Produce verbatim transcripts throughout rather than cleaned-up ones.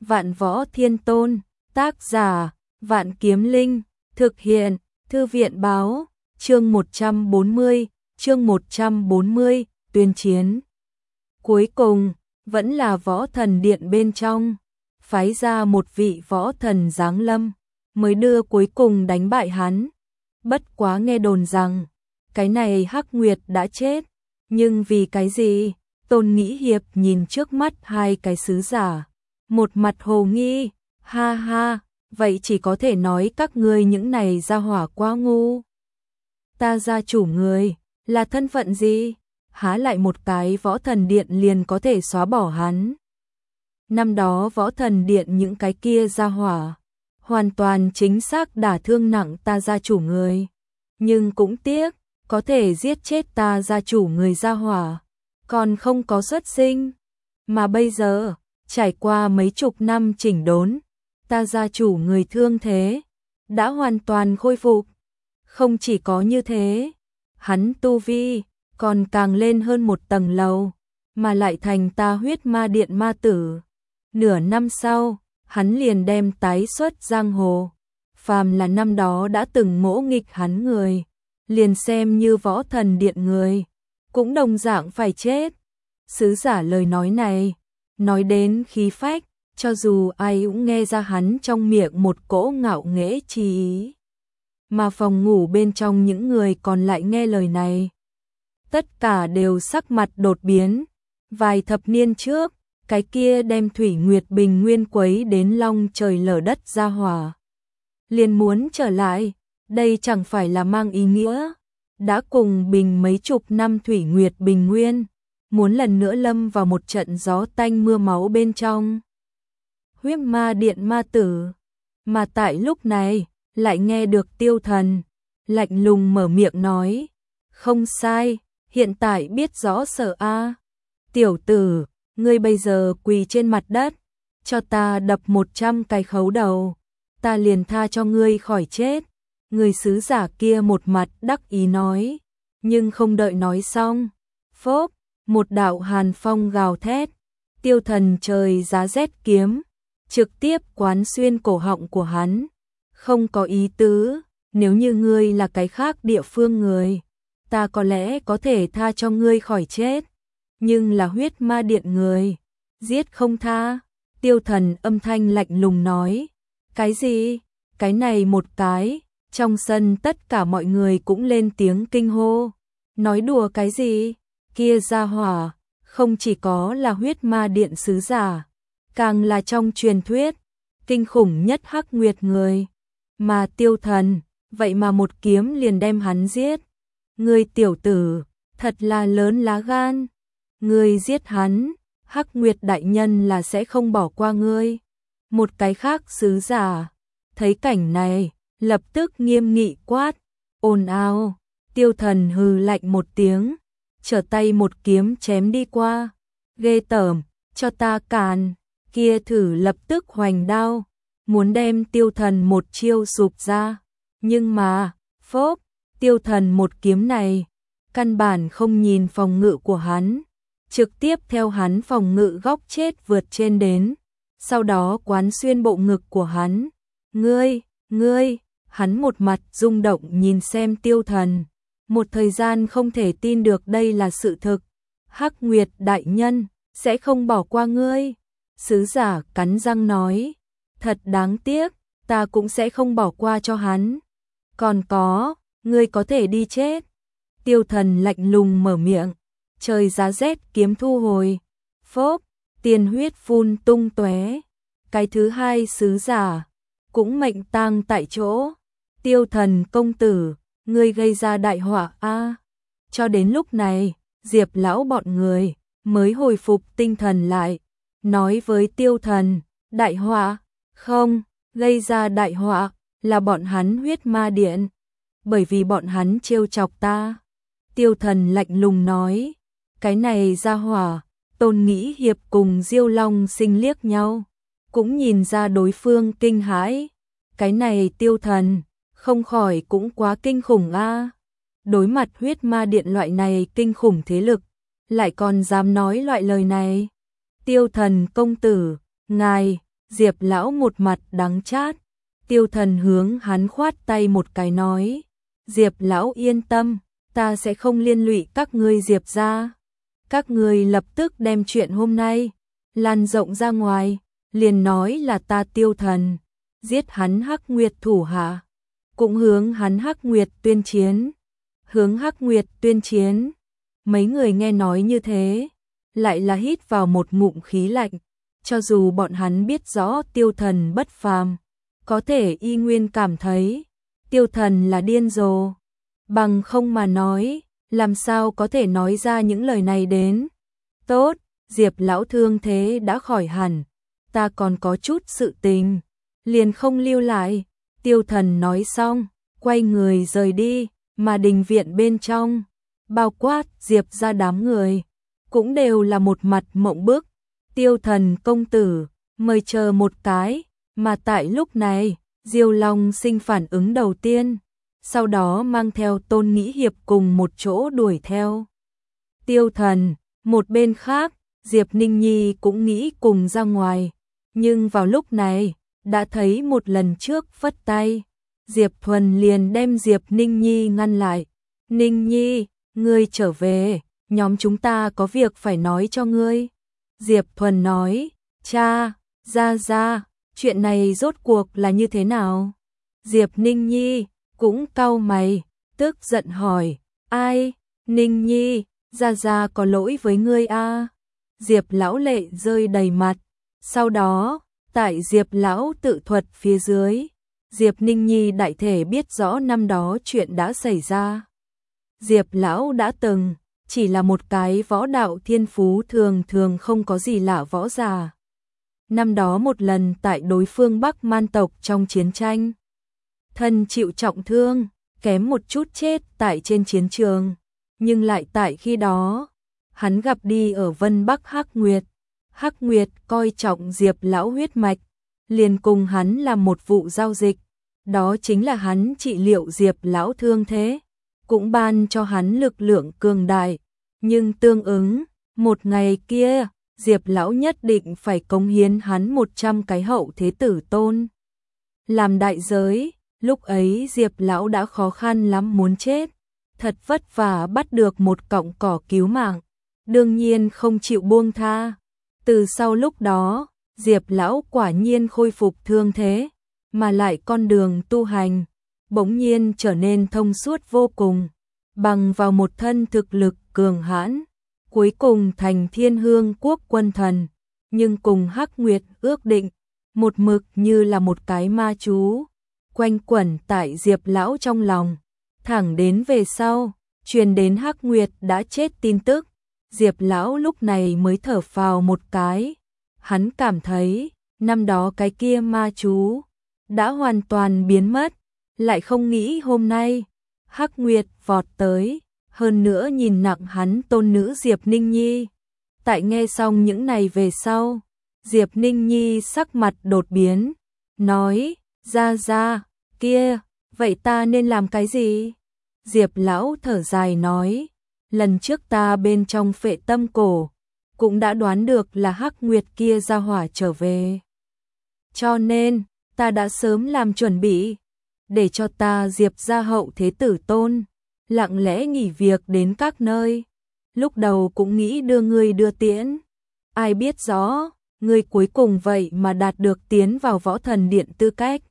Vạn Võ Thiên Tôn, tác giả, Vạn Kiếm Linh, thực hiện, Thư viện báo, chương một trăm bốn mươi, chương một trăm bốn mươi, tuyên chiến. Cuối cùng, vẫn là võ thần điện bên trong, phái ra một vị võ thần giáng lâm, mới đưa cuối cùng đánh bại hắn. Bất quá nghe đồn rằng, cái này Hắc Nguyệt đã chết, nhưng vì cái gì? Tôn Nghĩ Hiệp nhìn trước mắt hai cái sứ giả, một mặt hồ nghi, ha ha, vậy chỉ có thể nói các ngươi những này ra hỏa quá ngu. Ta gia chủ người, là thân phận gì? Há lại một cái võ thần điện liền có thể xóa bỏ hắn. Năm đó võ thần điện những cái kia ra hỏa, hoàn toàn chính xác đả thương nặng ta gia chủ người. Nhưng cũng tiếc, có thể giết chết ta gia chủ người ra hỏa, còn không có xuất sinh. Mà bây giờ, trải qua mấy chục năm chỉnh đốn, ta gia chủ người thương thế, đã hoàn toàn khôi phục. Không chỉ có như thế, hắn tu vi, còn càng lên hơn một tầng lầu, mà lại thành ta huyết ma điện ma tử. Nửa năm sau, hắn liền đem tái xuất giang hồ. Phàm là năm đó đã từng ngỗ nghịch hắn người, liền xem như võ thần điện người, cũng đồng dạng phải chết. Sứ giả lời nói này, nói đến khí phách, cho dù ai cũng nghe ra hắn trong miệng một cỗ ngạo nghễ chi ý. Mà phòng ngủ bên trong những người còn lại nghe lời này, tất cả đều sắc mặt đột biến. Vài thập niên trước, cái kia đem Thủy Nguyệt Bình Nguyên quấy đến long trời lở đất ra hỏa, liền muốn trở lại. Đây chẳng phải là mang ý nghĩa đã cùng bình mấy chục năm Thủy Nguyệt Bình Nguyên, muốn lần nữa lâm vào một trận gió tanh mưa máu bên trong. Huyết ma điện ma tử, mà tại lúc này, lại nghe được Tiêu Thần lạnh lùng mở miệng nói, không sai, hiện tại biết rõ sợ a. Tiểu tử, ngươi bây giờ quỳ trên mặt đất, cho ta đập một trăm cái khấu đầu, ta liền tha cho ngươi khỏi chết. Người sứ giả kia một mặt đắc ý nói, nhưng không đợi nói xong, phốp, một đạo hàn phong gào thét, Tiêu Thần trời giá rét kiếm, trực tiếp quán xuyên cổ họng của hắn. Không có ý tứ, nếu như ngươi là cái khác địa phương người, ta có lẽ có thể tha cho ngươi khỏi chết, nhưng là huyết ma điện người, giết không tha. Tiêu Thần âm thanh lạnh lùng nói, cái gì? Cái này một cái, trong sân tất cả mọi người cũng lên tiếng kinh hô, nói đùa cái gì? Kia ra hỏa, không chỉ có là huyết ma điện sứ giả, càng là trong truyền thuyết, kinh khủng nhất Hắc Nguyệt người. Mà Tiêu Thần, vậy mà một kiếm liền đem hắn giết. Ngươi tiểu tử, thật là lớn lá gan. Ngươi giết hắn, Hắc Nguyệt đại nhân là sẽ không bỏ qua ngươi. Một cái khác sứ giả, thấy cảnh này, lập tức nghiêm nghị quát, ồn ào. Tiêu Thần hừ lạnh một tiếng, trở tay một kiếm chém đi qua. Ghê tởm, cho ta càn. Kia thử lập tức hoành đao, muốn đem Tiêu Thần một chiêu sụp ra. Nhưng mà, phốp, Tiêu Thần một kiếm này, căn bản không nhìn phòng ngự của hắn, trực tiếp theo hắn phòng ngự góc chết vượt trên đến, sau đó quán xuyên bộ ngực của hắn. Ngươi, ngươi, hắn một mặt rung động nhìn xem Tiêu Thần, một thời gian không thể tin được đây là sự thực. Hắc Nguyệt đại nhân, sẽ không bỏ qua ngươi. Sứ giả cắn răng nói, thật đáng tiếc, ta cũng sẽ không bỏ qua cho hắn. Còn có, ngươi có thể đi chết. Tiêu Thần lạnh lùng mở miệng, trời giá rét kiếm thu hồi, phốp, tiền huyết phun tung tóe. Cái thứ hai sứ giả cũng mệnh tang tại chỗ. Tiêu Thần công tử, ngươi gây ra đại họa a. Cho đến lúc này, Diệp lão bọn người mới hồi phục tinh thần lại, nói với Tiêu Thần, đại họa? Không, gây ra đại họa là bọn hắn huyết ma điện, bởi vì bọn hắn trêu chọc ta. Tiêu Thần lạnh lùng nói, cái này ra hỏa. Tôn Nghĩ Hiệp cùng Diêu Long Sinh liếc nhau, cũng nhìn ra đối phương kinh hãi. Cái này Tiêu Thần, không khỏi cũng quá kinh khủng a. Đối mặt huyết ma điện loại này kinh khủng thế lực, lại còn dám nói loại lời này. Tiêu Thần công tử, ngài, Diệp lão một mặt đắng chát. Tiêu Thần hướng hắn khoát tay một cái nói, Diệp lão yên tâm, ta sẽ không liên lụy các ngươi Diệp gia. Các ngươi lập tức đem chuyện hôm nay lan rộng ra ngoài, liền nói là ta Tiêu Thần giết hắn Hắc Nguyệt thủ hạ, cũng hướng hắn Hắc Nguyệt tuyên chiến. Hướng Hắc Nguyệt tuyên chiến. Mấy người nghe nói như thế, lại là hít vào một ngụm khí lạnh, cho dù bọn hắn biết rõ Tiêu Thần bất phàm, có thể y nguyên cảm thấy Tiêu Thần là điên rồ, bằng không mà nói, làm sao có thể nói ra những lời này đến. Tốt, Diệp lão thương thế đã khỏi hẳn, ta còn có chút sự tình, liền không lưu lại. Tiêu Thần nói xong, quay người rời đi, mà đình viện bên trong, bao quát Diệp ra đám người, cũng đều là một mặt mộng bức. Tiêu Thần công tử, mời chờ một cái, mà tại lúc này, Diêu Long Sinh phản ứng đầu tiên, sau đó mang theo Tôn Nghĩ Hiệp cùng một chỗ đuổi theo. Tiêu Thần, một bên khác, Diệp Ninh Nhi cũng nghĩ cùng ra ngoài, nhưng vào lúc này, đã thấy một lần trước phất tay, Diệp Thuần liền đem Diệp Ninh Nhi ngăn lại. Ninh Nhi, ngươi trở về, nhóm chúng ta có việc phải nói cho ngươi. Diệp Thuần nói, cha, ra ra, chuyện này rốt cuộc là như thế nào? Diệp Ninh Nhi cũng cau mày, tức giận hỏi, ai? Ninh Nhi, ra ra có lỗi với ngươi a? Diệp lão lệ rơi đầy mặt, sau đó, tại Diệp lão tự thuật phía dưới, Diệp Ninh Nhi đại thể biết rõ năm đó chuyện đã xảy ra. Diệp lão đã từng chỉ là một cái võ đạo thiên phú thường thường không có gì lạ võ giả. Năm đó một lần tại đối phương Bắc Man tộc trong chiến tranh, thân chịu trọng thương, kém một chút chết tại trên chiến trường, nhưng lại tại khi đó, hắn gặp đi ở Vân Bắc Hắc Nguyệt. Hắc Nguyệt coi trọng Diệp lão huyết mạch, liền cùng hắn làm một vụ giao dịch, đó chính là hắn trị liệu Diệp lão thương thế, cũng ban cho hắn lực lượng cường đại, nhưng tương ứng, một ngày kia, Diệp lão nhất định phải cống hiến hắn một trăm cái hậu thế tử tôn. Làm đại giới, lúc ấy Diệp lão đã khó khăn lắm muốn chết, thật vất vả bắt được một cọng cỏ cứu mạng, đương nhiên không chịu buông tha. Từ sau lúc đó, Diệp lão quả nhiên khôi phục thương thế, mà lại con đường tu hành, bỗng nhiên trở nên thông suốt vô cùng, bằng vào một thân thực lực cường hãn, cuối cùng thành Thiên Hương quốc quân thần, nhưng cùng Hắc Nguyệt ước định, một mực như là một cái ma chú, quanh quẩn tại Diệp lão trong lòng, thẳng đến về sau, truyền đến Hắc Nguyệt đã chết tin tức, Diệp lão lúc này mới thở phào một cái, hắn cảm thấy, năm đó cái kia ma chú đã hoàn toàn biến mất, lại không nghĩ hôm nay, Hắc Nguyệt vọt tới, hơn nữa nhìn nặng hắn tôn nữ Diệp Ninh Nhi. Tại nghe xong những này về sau, Diệp Ninh Nhi sắc mặt đột biến, nói, ra ra, kia, vậy ta nên làm cái gì? Diệp lão thở dài nói, lần trước ta bên trong Phệ Tâm cổ, cũng đã đoán được là Hắc Nguyệt kia ra hỏa trở về. Cho nên, ta đã sớm làm chuẩn bị, để cho ta Diệp gia hậu thế tử tôn, lặng lẽ nghỉ việc đến các nơi. Lúc đầu cũng nghĩ đưa ngươi đưa tiễn. Ai biết rõ, ngươi cuối cùng vậy mà đạt được tiến vào Võ Thần Điện tư cách.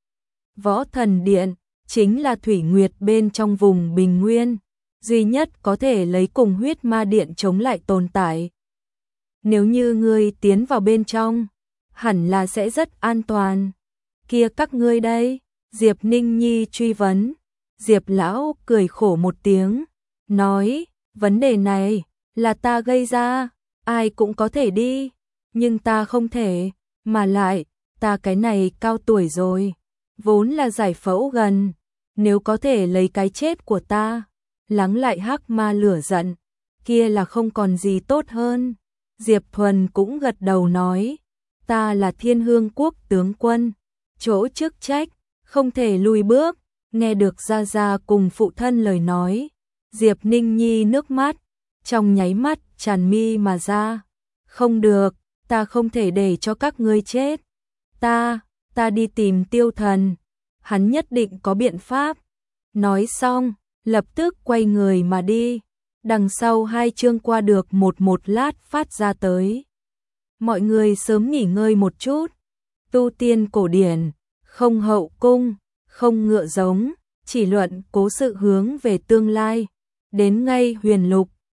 Võ Thần Điện, chính là Thủy Nguyệt bên trong vùng Bình Nguyên, duy nhất có thể lấy cùng Huyết Ma Điện chống lại tồn tại. Nếu như ngươi tiến vào bên trong, hẳn là sẽ rất an toàn. Kia các ngươi đây? Diệp Ninh Nhi truy vấn. Diệp lão cười khổ một tiếng, nói, vấn đề này là ta gây ra, ai cũng có thể đi, nhưng ta không thể, mà lại, ta cái này cao tuổi rồi, vốn là giải phẫu gần, nếu có thể lấy cái chết của ta, lắng lại hắc ma lửa giận, kia là không còn gì tốt hơn. Diệp Thuần cũng gật đầu nói, ta là Thiên Hương quốc tướng quân, chỗ chức trách, không thể lùi bước. Nghe được gia gia cùng phụ thân lời nói, Diệp Ninh Nhi nước mắt, trong nháy mắt tràn mi mà ra. Không được, ta không thể để cho các ngươi chết. Ta, ta đi tìm Tiêu Thần, hắn nhất định có biện pháp. Nói xong, lập tức quay người mà đi. Đằng sau hai chương qua được một một lát phát ra tới. Mọi người sớm nghỉ ngơi một chút. Tu tiên cổ điển, không hậu cung, không ngựa giống, chỉ luận cố sự hướng về tương lai. Đến ngay huyền lục,